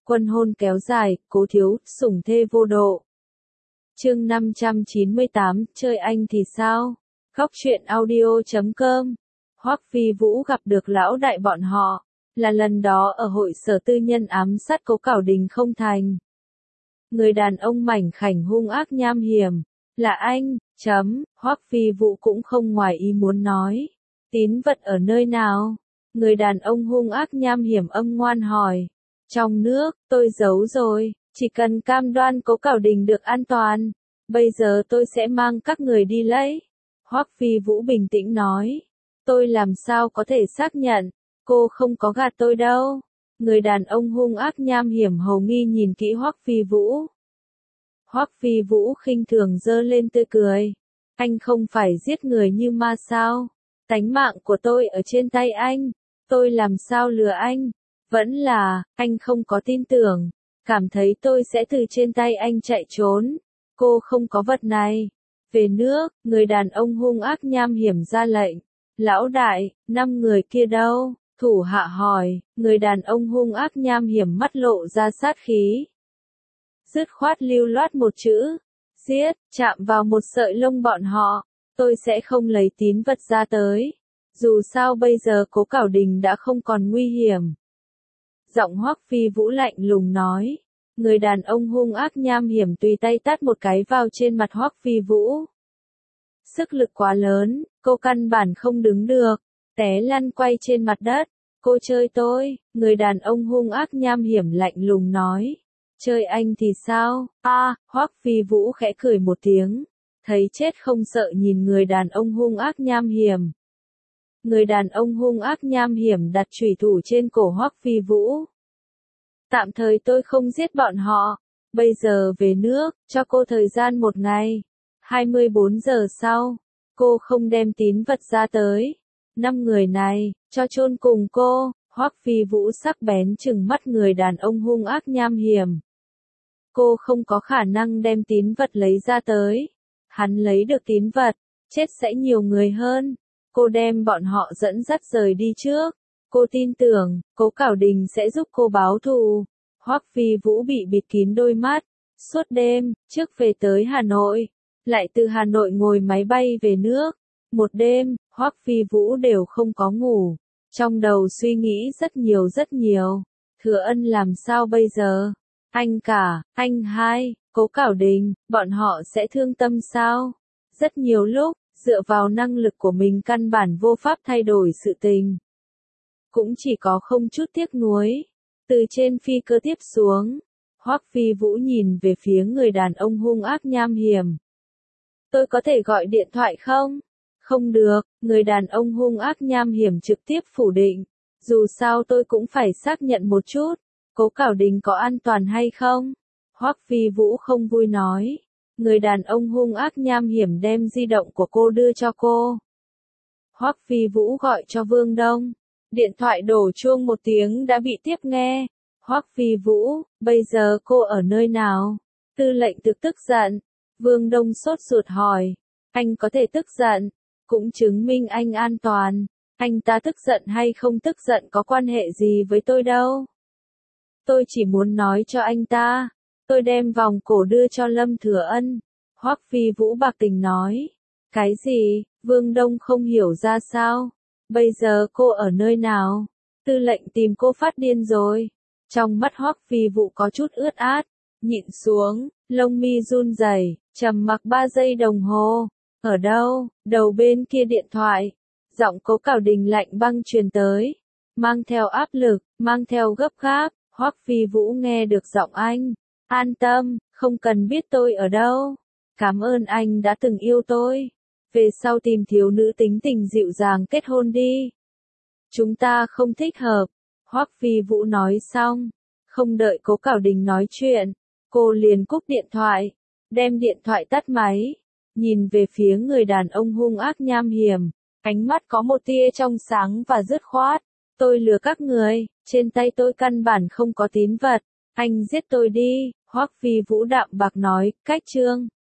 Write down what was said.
Quân hôn kéo dài, Cố Thiếu, sủng thê vô độ. Chương 598, chơi anh thì sao? Góc truyện audio.com. Hoắc Phi Vũ gặp được lão đại bọn họ, là lần đó ở hội sở tư nhân ám sát Cố Cảo Đình không thành. Người đàn ông mảnh khảnh hung ác nham hiểm, là anh, Hoắc Phi Vũ cũng không ngoài ý muốn nói. Tín vật ở nơi nào? Người đàn ông hung ác nham hiểm âm ngoan hỏi. Trong nước, tôi giấu rồi, chỉ cần cam đoan Cố Cảo Đình được an toàn. Bây giờ tôi sẽ mang các người đi lấy. Hoắc Phi Vũ bình tĩnh nói. Tôi làm sao có thể xác nhận, cô không có gạt tôi đâu. Người đàn ông hung ác nham hiểm hầu nghi nhìn kỹ Hoắc Phi Vũ. Hoắc Phi Vũ khinh thường giơ lên tươi cười. Anh không phải giết người như ma sao? Tánh mạng của tôi ở trên tay anh. Tôi làm sao lừa anh? Vẫn là, anh không có tin tưởng. Cảm thấy tôi sẽ từ trên tay anh chạy trốn. Cô không có vật này. Về nước, người đàn ông hung ác nham hiểm ra lệnh. Lão đại, 5 người kia đâu? Thủ hạ hỏi, người đàn ông hung ác nham hiểm mắt lộ ra sát khí. Dứt khoát lưu loát một chữ. Giết, chạm vào một sợi lông bọn họ. Tôi sẽ không lấy tín vật ra tới. Dù sao bây giờ Cố Cảo Đình đã không còn nguy hiểm. Giọng Hoắc Phi Vũ lạnh lùng nói. Người đàn ông hung ác nham hiểm tùy tay tát một cái vào trên mặt Hoắc Phi Vũ. Sức lực quá lớn, cô căn bản không đứng được, té lăn quay trên mặt đất. Cô chơi tôi, người đàn ông hung ác nham hiểm lạnh lùng nói. Chơi anh thì sao? Hoắc Phi Vũ khẽ cười một tiếng. Thấy chết không sợ nhìn người đàn ông hung ác nham hiểm. Người đàn ông hung ác nham hiểm đặt chủy thủ trên cổ Hoắc Phi Vũ. Tạm thời tôi không giết bọn họ. Bây giờ về nước, cho cô thời gian 1 ngày. 24 giờ sau, cô không đem tín vật ra tới. 5 người này, cho chôn cùng cô. Hoắc Phi Vũ sắc bén trừng mắt người đàn ông hung ác nham hiểm. Cô không có khả năng đem tín vật lấy ra tới. Hắn lấy được tín vật, chết sẽ nhiều người hơn. Cô đem bọn họ dẫn dắt rời đi trước. Cô tin tưởng, Cố Cảo Đình sẽ giúp cô báo thù. Hoắc Phi Vũ bị bịt kín đôi mắt. Suốt đêm, trước về tới Hà Nội. Lại từ Hà Nội ngồi máy bay về nước. Một đêm, Hoắc Phi Vũ đều không có ngủ. Trong đầu suy nghĩ rất nhiều. Thừa Ân làm sao bây giờ? Anh cả, anh hai, Cố Cảo Đình, bọn họ sẽ thương tâm sao? Rất nhiều lúc, dựa vào năng lực của mình căn bản vô pháp thay đổi sự tình. Cũng chỉ có không chút tiếc nuối. Từ trên phi cơ tiếp xuống, Hoắc Phi Vũ nhìn về phía người đàn ông hung ác nham hiểm. Tôi có thể gọi điện thoại không? Không được, người đàn ông hung ác nham hiểm trực tiếp phủ định. Dù sao tôi cũng phải xác nhận một chút, Cố Cảo Đình có an toàn hay không? Hoắc Phi Vũ không vui nói. Người đàn ông hung ác nham hiểm đem di động của cô đưa cho cô. Hoắc Phi Vũ gọi cho Vương Đông. Điện thoại đổ chuông một tiếng đã bị tiếp nghe. Hoắc Phi Vũ, bây giờ cô ở nơi nào? Tư lệnh tức giận. Vương Đông sốt ruột hỏi. Anh có thể tức giận, cũng chứng minh anh an toàn. Anh ta tức giận hay không tức giận có quan hệ gì với tôi đâu. Tôi chỉ muốn nói cho anh ta. Tôi đem vòng cổ đưa cho Lâm Thừa Ân. Hoắc Phi Vũ bạc tình nói. Cái gì? Vương Đông không hiểu ra sao. Bây giờ cô ở nơi nào? Tư lệnh tìm cô phát điên rồi. Trong mắt Hoắc Phi Vũ có chút ướt át. Nhịn xuống, lông mi run rẩy, trầm mặc 3 giây đồng hồ. Ở đâu? Đầu bên kia điện thoại. Giọng Cố Cảo Đình lạnh băng truyền tới. Mang theo áp lực, mang theo gấp gáp. Hoắc Phi Vũ nghe được giọng anh. An tâm, không cần biết tôi ở đâu. Cảm ơn anh đã từng yêu tôi. Về sau tìm thiếu nữ tính tình dịu dàng kết hôn đi. Chúng ta không thích hợp. Hoắc Phi Vũ nói xong. Không đợi Cố Cảo Đình nói chuyện. Cô liền cúp điện thoại. Đem điện thoại tắt máy. Nhìn về phía người đàn ông hung ác nham hiểm. Ánh mắt có một tia trong sáng và dứt khoát. Tôi lừa các người. Trên tay tôi căn bản không có tín vật. Anh giết tôi đi. Hoắc Phi Vũ đạm bạc nói, cách chương.